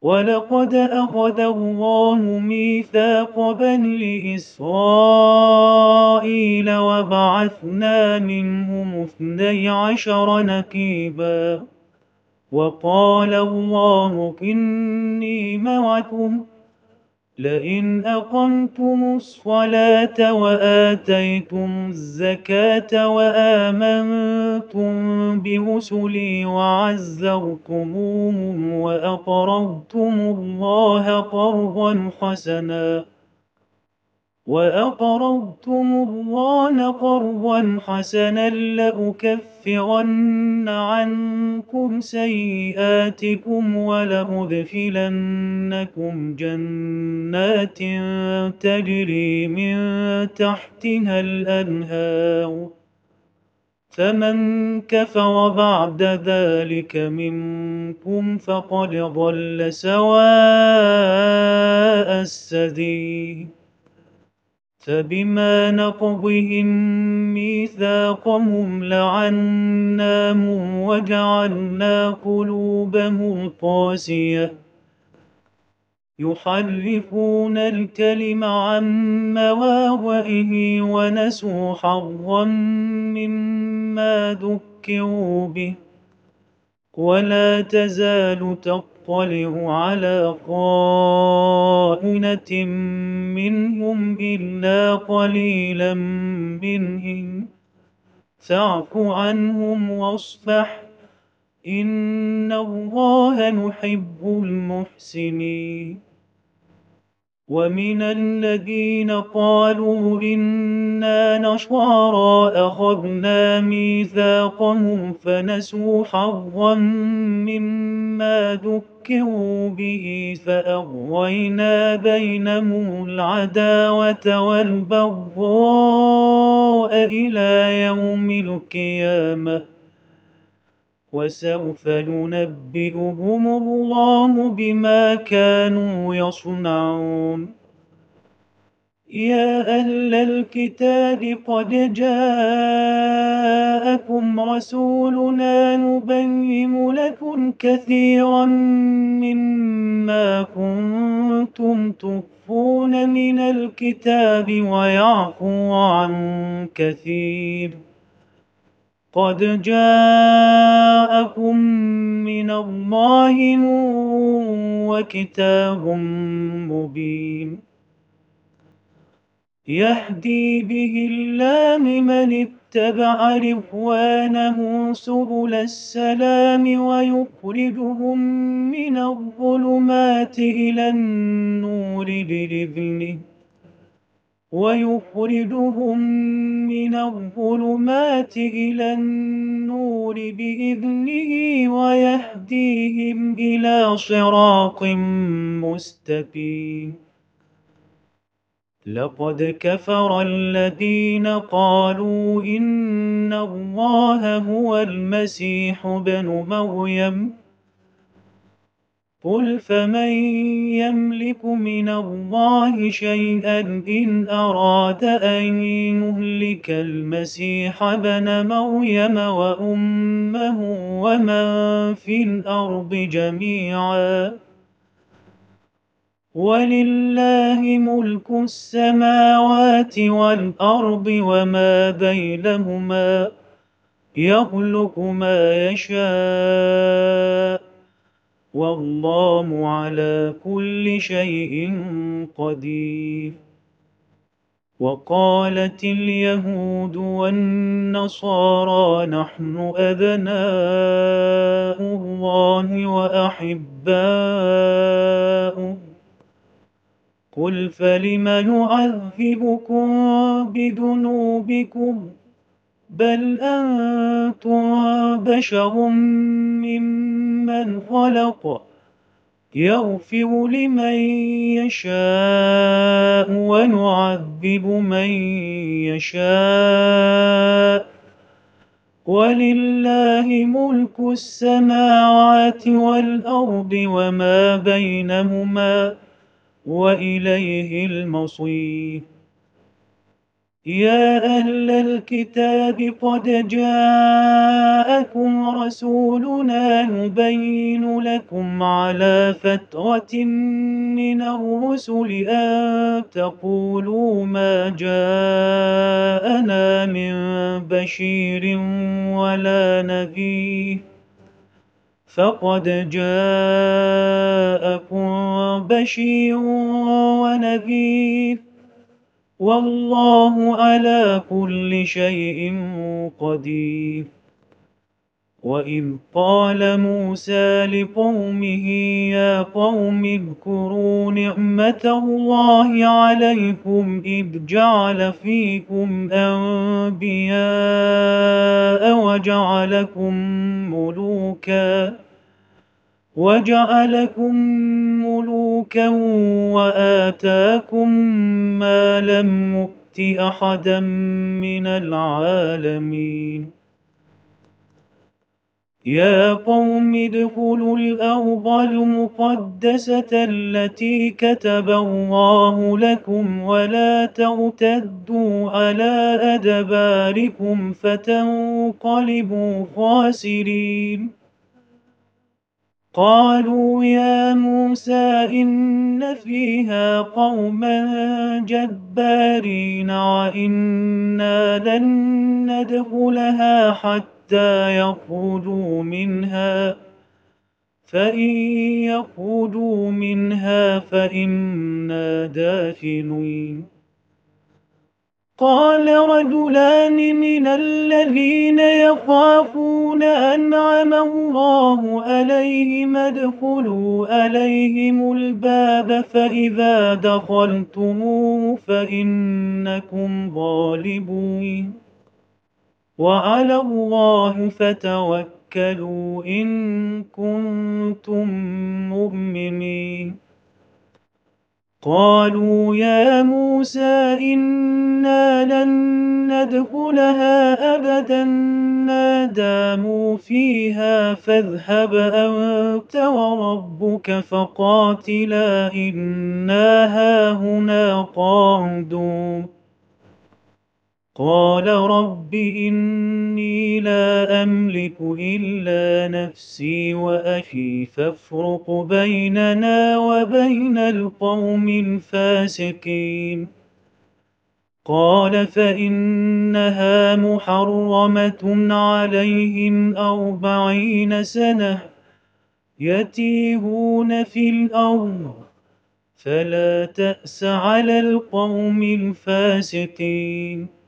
ولقد أخذ الله ميثاق بني إسرائيل وبعثنا منهم 12 نقيبا وقال الله إني معكم لئن أقمتم الصلاة وآتيتم الزكاة وآمنتم برسلي وعزرتموهم وأقرضتم الله قرضا حسنا لأكفرن عنكم سيئاتكم ولأدخلنكم جنات تجري من تحتها الأنهار فمن كفر بعد ذلك منكم فقد ضل سواء السبيل فبما نقضهم ميثاقهم لعناهم وجعلنا قلوبهم قاسية يحرفون الكلم عن مواضعه ونسوا حظا مما ذكروا به ولا تزال تطلع على خائنة منهم إلا قليلا منهم فاعف عنهم واصفح إن الله يحب المحسنين ومن الذين قالوا إنا نصارى أخذنا ميثاقهم فنسوا حظا مما ذكروا به فأغوينا بينهم العداوة والبغضاء إلى يوم القيامة وسوف ينبئهم الله بما كانوا يصنعون يا أهل الكتاب قد جاءكم رسولنا نبين لكم كثيرا مما كنتم تخفون من الكتاب ويعفو عن كثير قد جاءكم من الله نور وكتاب مبين يهدي به الله من اتبع رضوانه سبل السلام ويخرجهم من الظلمات إلى النور بإذنه ويهديهم إلى صراط مستقيم لقد كفر الذين قالوا إن الله هو المسيح ابن مريم قل فمن يملك من الله شيئا إن أراد أن يهلك المسيح ابن مريم وأمه ومن في الأرض جميعا ولله ملك السماوات والأرض وما بينهما يخلق ما يشاء والله على كل شيء قدير وقالت اليهود والنصارى نحن أبناء الله وأحباؤه قل فلم يعذبكم بذنوبكم بل أنتم بشر ممن خلق يغفر لمن يشاء ويعذب من يشاء ولله ملك السماوات والأرض وما بينهما وإليه المصير يا أهل الكتاب قد جاءكم رسولنا يبين لكم على فترة من الرسل أن تقولوا ما جاءنا من بشير ولا نذير فقد جاءكم بشير ونذير والله على كل شيء قدير. وإذ قال موسى لقومه يا قوم اذكروا نعمة الله عليكم إذ جعل فيكم أنبياء وجعلكم ملوكا وآتاكم ما لم يؤت أحدا من العالمين. يا قوم ادخلوا الأرض المقدسة التي كتب الله لكم ولا ترتدوا على أدباركم فتنقلبوا خاسرين. قالوا يا موسى إن فيها قوما جبارين وإنا لن ندخلها حتى يخرجوا منها فإن يخرجوا منها فإنا داخلون. قال رجلان من الذين يخافون أنعم الله عليهم ادخلوا عليهم الباب فإذا دخلتموه فإنكم غالبون وعلى الله فتوكلوا إن كنتم مؤمنين. قالوا يا موسى إنا لن ندخلها أبدا ما داموا فيها فاذهب أنت وربك فقاتلا إنا هاهنا قاعدون. قال رب إني لا أملك إلا نفسي وأخي فافرق بيننا وبين القوم الفاسقين. قال فإنها محرمة عليهم 40 سنة يتيهون في الأرض فلا تأس على القوم الفاسقين.